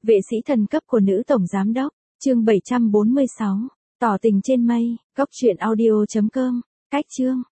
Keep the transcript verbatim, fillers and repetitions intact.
Vệ sĩ thần cấp của nữ tổng giám đốc, chương bảy trăm bốn mươi sáu, tỏ tình trên mây, góc truyện audio chấm com, cách chương.